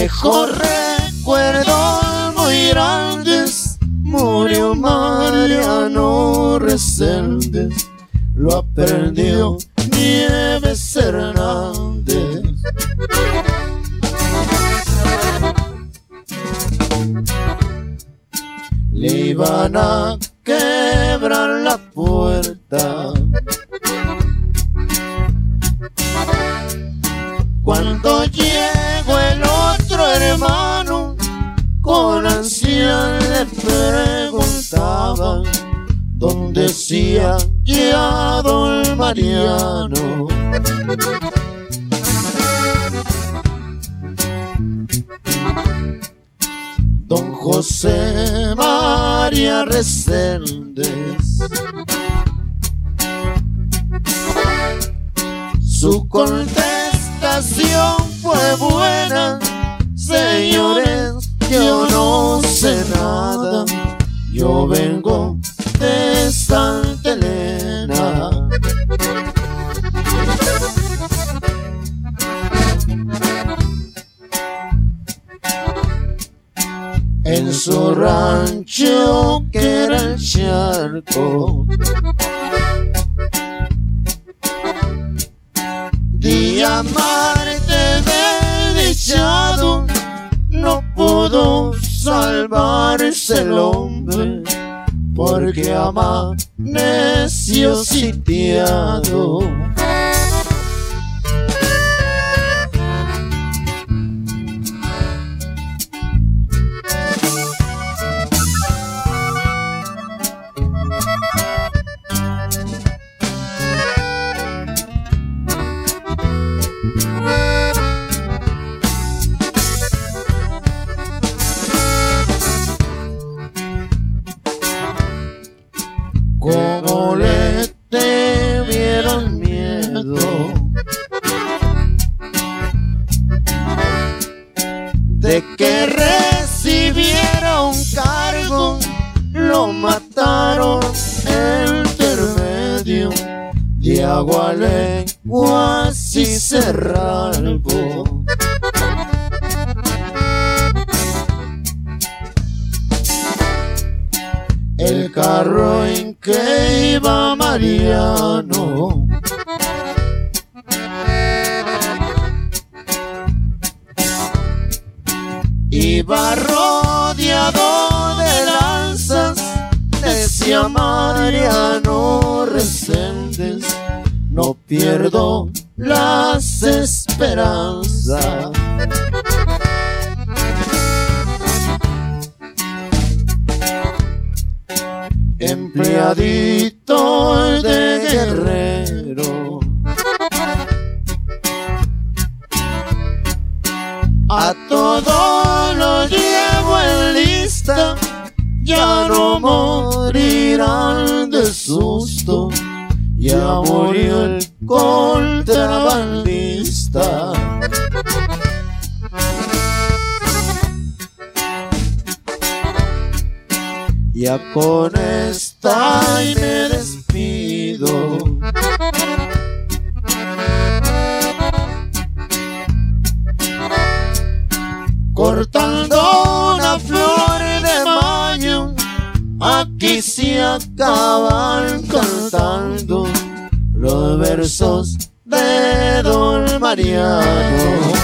dejó recuerdos muy grandes. Murió Mariano Reséndez, lo aprendió Nieves Hernández. Le iban a quebrar la puerta cuando llegó el otro hermano. Con ansia le preguntaban dónde se hallaba don Mariano. Don José María Reséndez, su contestación fue buena: señores, yo no sé nada, yo vengo de Santa Elena. En su rancho que era el Charco, día martes desdichado, no pudo salvarse el hombre porque amaneció sitiado. Como le tuvieron miedo de que recibiera un cargo, lo mataron en intermedio de Agualenguas y Cerralbo. El carro en que iba Mariano iba rodeado de lanzas. Decía Mariano Reséndez: no pierdo las esperanzas. Empleadito de guerrero, a todos los llevo en lista, ya no morirán de susto, ya murió el contrabandista. Ya con esta y me despido. Cortando una flor de mayo, aquí se acaban cantando los versos de don Mariano.